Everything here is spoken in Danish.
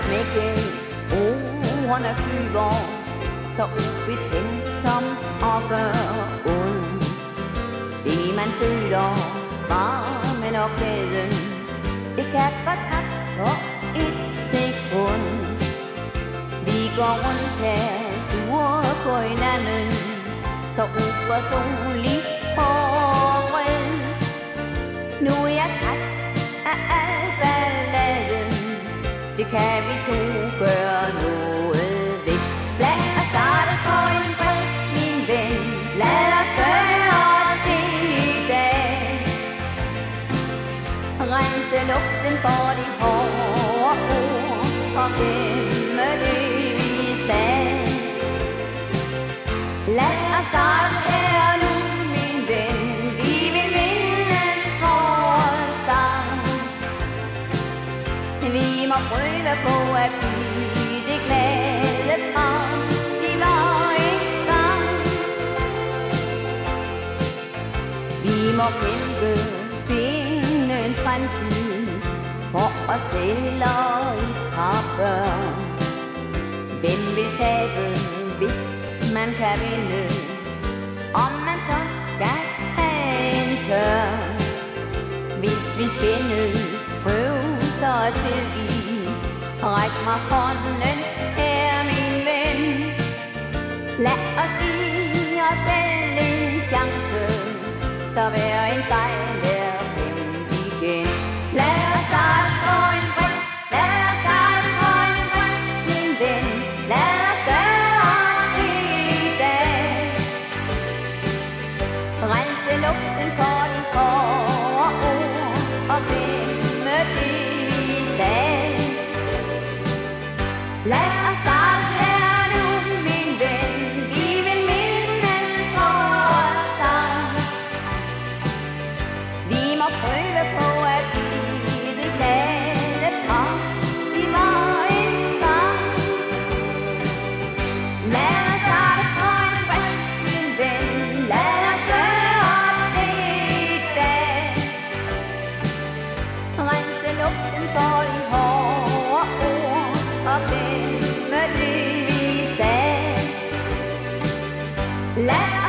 knækkes ordene flyver, så ubetænksomt og gør ondt. Det man føler, varmen og glæden, det kan gå tabt på et sekund. Vi går rundt her sure på hinanden, så uforsonlig og vred. Nu er jeg træt af al balladen, det kan vi to gøre noget ved. Lad os starte på en fest, min ven, lad os gøre det i dag. Rense luften for de hårde ord og glemme det vi sagde. Lad os starte her nu, min ven, vi vil mindes vores sang. Vi må prøve på at blive det glade par, vi var engang. Vi må kæmpe, finde en fremtid for os selv og et par børn. Hvem vil tabe, hvis man kan vinde, om man så skal tage en tørn? Hvis vi skændes, prøv så at tilgive. Ræk mig hånden her, min ven. Lad os give os selv en chance, så hver en fejl er glemt igen. Lad os starte på en fest, lad os starte på en fest, min ven. Lad os gøre det i dag. Rense luften for de hårde ord og glemme det vi sagde. Lad os starte her nu, min ven, vi vil mindes vores sang. Vi må prøve på at blive det glade par, vi var engang. Lad os starte på en fest, min ven, lad os gøre det i dag. Rense luften for de hårde ord og glemme det vi sagde. Lad